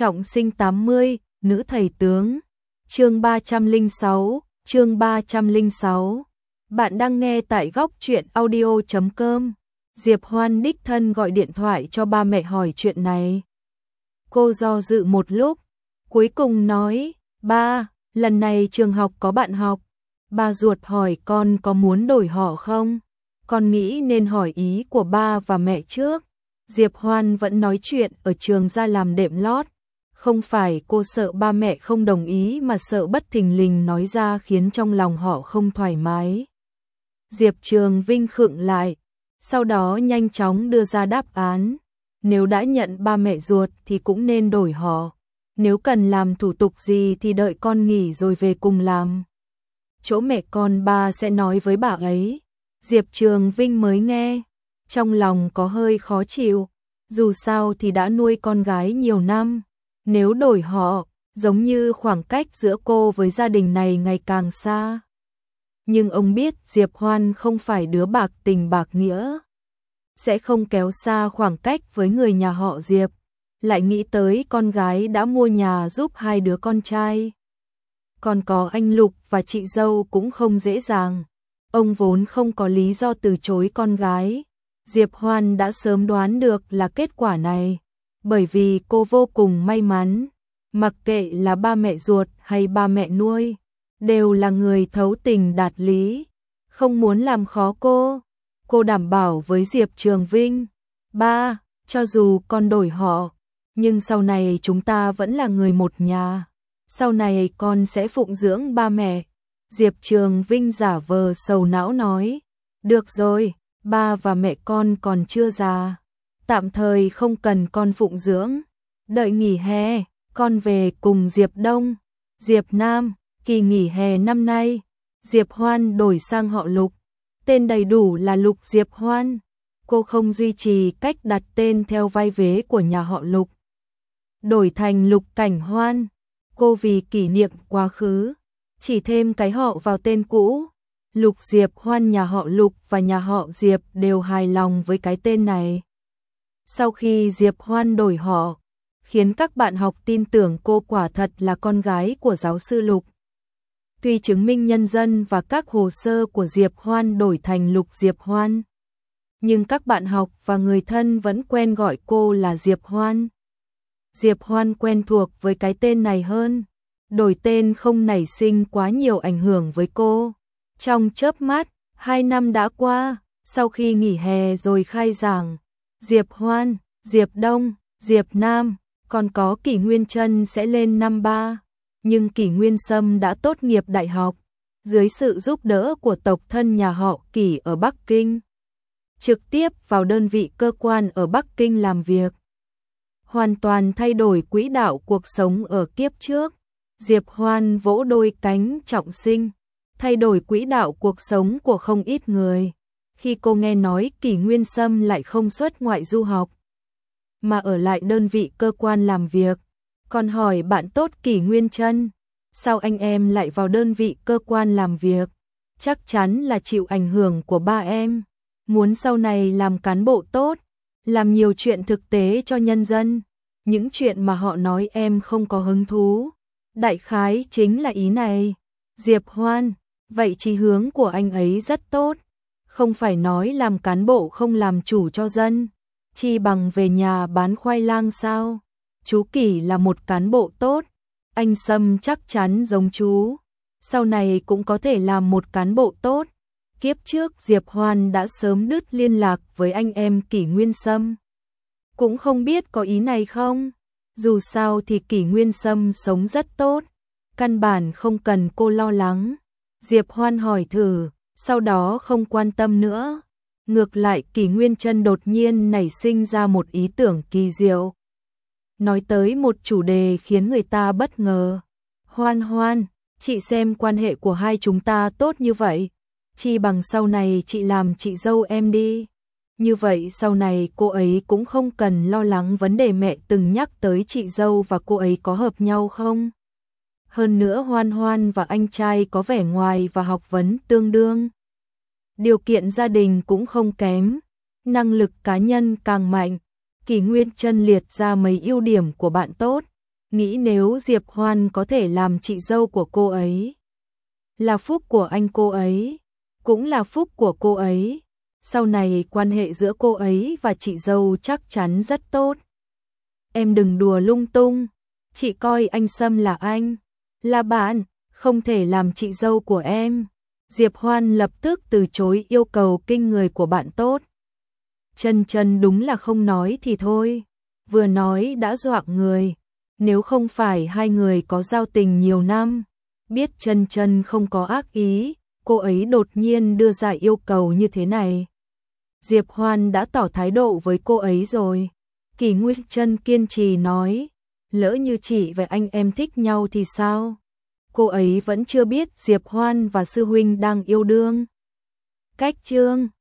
Trọng sinh 80, nữ thầy tướng. Chương 306, chương 306. Bạn đang nghe tại góc truyện audio.com. Diệp Hoan đích thân gọi điện thoại cho ba mẹ hỏi chuyện này. Cô do dự một lúc, cuối cùng nói, ba, lần này trường học có bạn học. Ba ruột hỏi con có muốn đổi họ không? Con nghĩ nên hỏi ý của ba và mẹ trước. Diệp Hoan vẫn nói chuyện ở trường ra làm đệm lót. Không phải cô sợ ba mẹ không đồng ý mà sợ bất thình lình nói ra khiến trong lòng họ không thoải mái. Diệp Trường Vinh khựng lại, sau đó nhanh chóng đưa ra đáp án. Nếu đã nhận ba mẹ ruột thì cũng nên đổi họ. Nếu cần làm thủ tục gì thì đợi con nghỉ rồi về cùng làm. Chỗ mẹ con ba sẽ nói với bà ấy. Diệp Trường Vinh mới nghe, trong lòng có hơi khó chịu. Dù sao thì đã nuôi con gái nhiều năm. Nếu đổi họ, giống như khoảng cách giữa cô với gia đình này ngày càng xa. Nhưng ông biết Diệp Hoan không phải đứa bạc tình bạc nghĩa, sẽ không kéo xa khoảng cách với người nhà họ Diệp. Lại nghĩ tới con gái đã mua nhà giúp hai đứa con trai. Còn có anh Lục và chị dâu cũng không dễ dàng. Ông vốn không có lý do từ chối con gái. Diệp Hoan đã sớm đoán được là kết quả này. Bởi vì cô vô cùng may mắn. Mặc kệ là ba mẹ ruột hay ba mẹ nuôi, đều là người thấu tình đạt lý, không muốn làm khó cô. Cô đảm bảo với Diệp Trường Vinh, ba, cho dù con đổi họ, nhưng sau này chúng ta vẫn là người một nhà. Sau này con sẽ phụng dưỡng ba mẹ. Diệp Trường Vinh giả vờ sầu não nói, được rồi, ba và mẹ con còn chưa già, tạm thời không cần con phụng dưỡng. Đợi nghỉ hè, con về cùng Diệp Đông, Diệp Nam. Kỳ nghỉ hè năm nay, Diệp Hoan đổi sang họ Lục. Tên đầy đủ là Lục Diệp Hoan. Cô không duy trì cách đặt tên theo vai vế của nhà họ Lục, đổi thành Lục Cảnh Hoan. Cô vì kỷ niệm quá khứ, chỉ thêm cái họ vào tên cũ. Lục Diệp Hoan, nhà họ Lục và nhà họ Diệp đều hài lòng với cái tên này. Sau khi Diệp Hoan đổi họ, khiến các bạn học tin tưởng cô quả thật là con gái của giáo sư Lục. Tuy chứng minh nhân dân và các hồ sơ của Diệp Hoan đổi thành Lục Diệp Hoan, nhưng các bạn học và người thân vẫn quen gọi cô là Diệp Hoan. Diệp Hoan quen thuộc với cái tên này hơn, đổi tên không nảy sinh quá nhiều ảnh hưởng với cô. Trong chớp mắt, 2 năm đã qua, sau khi nghỉ hè rồi khai giảng, Diệp Hoan, Diệp Đông, Diệp Nam, còn có Kỷ Nguyên Trân sẽ lên năm 3. Nhưng Kỷ Nguyên Sâm đã tốt nghiệp đại học, dưới sự giúp đỡ của tộc thân nhà họ Kỷ ở Bắc Kinh, trực tiếp vào đơn vị cơ quan ở Bắc Kinh làm việc. Hoàn toàn thay đổi quỹ đạo cuộc sống ở kiếp trước. Diệp Hoan vỗ đôi cánh trọng sinh, thay đổi quỹ đạo cuộc sống của không ít người. Khi cô nghe nói Kỷ Nguyên Sâm lại không xuất ngoại du học, mà ở lại đơn vị cơ quan làm việc, còn hỏi bạn tốt Kỷ Nguyên Trân, sao anh em lại vào đơn vị cơ quan làm việc? Chắc chắn là chịu ảnh hưởng của ba em, muốn sau này làm cán bộ tốt, làm nhiều chuyện thực tế cho nhân dân. Những chuyện mà họ nói em không có hứng thú. Đại khái chính là ý này. Diệp Hoan, vậy chí hướng của anh ấy rất tốt. Không phải nói làm cán bộ không làm chủ cho dân, chi bằng về nhà bán khoai lang sao? Chú Kỷ là một cán bộ tốt, anh Sâm chắc chắn giống chú, sau này cũng có thể làm một cán bộ tốt. Kiếp trước Diệp Hoan đã sớm đứt liên lạc với anh em Kỷ Nguyên Sâm. Cũng không biết có ý này không? Dù sao thì Kỷ Nguyên Sâm sống rất tốt, căn bản không cần cô lo lắng. Diệp Hoan hỏi thử, sau đó không quan tâm nữa. Ngược lại Kỷ Nguyên Trân đột nhiên nảy sinh ra một ý tưởng kỳ diệu. Nói tới một chủ đề khiến người ta bất ngờ. Hoan Hoan, chị xem quan hệ của hai chúng ta tốt như vậy, chi bằng sau này chị làm chị dâu em đi. Như vậy sau này cô ấy cũng không cần lo lắng vấn đề mẹ từng nhắc tới chị dâu và cô ấy có hợp nhau không. Hơn nữa Hoan Hoan và anh trai có vẻ ngoài và học vấn tương đương. Điều kiện gia đình cũng không kém, năng lực cá nhân càng mạnh. Kỷ Nguyên Trân liệt ra mấy ưu điểm của bạn tốt, nghĩ nếu Diệp Hoan có thể làm chị dâu của cô ấy, là phúc của anh cô ấy, cũng là phúc của cô ấy. Sau này quan hệ giữa cô ấy và chị dâu chắc chắn rất tốt. Em đừng đùa lung tung, chị coi anh Sâm là bạn, không thể làm chị dâu của em. Diệp Hoan lập tức từ chối yêu cầu kinh người của bạn tốt. Chân Chân đúng là không nói thì thôi, vừa nói đã dọa người, nếu không phải hai người có giao tình nhiều năm, biết Chân Chân không có ác ý, cô ấy đột nhiên đưa ra yêu cầu như thế này. Diệp Hoan đã tỏ thái độ với cô ấy rồi. Kỳ Nguyên Chân kiên trì nói, lỡ như chị và anh em thích nhau thì sao? Cô ấy vẫn chưa biết Diệp Hoan và sư huynh đang yêu đương. Cách chương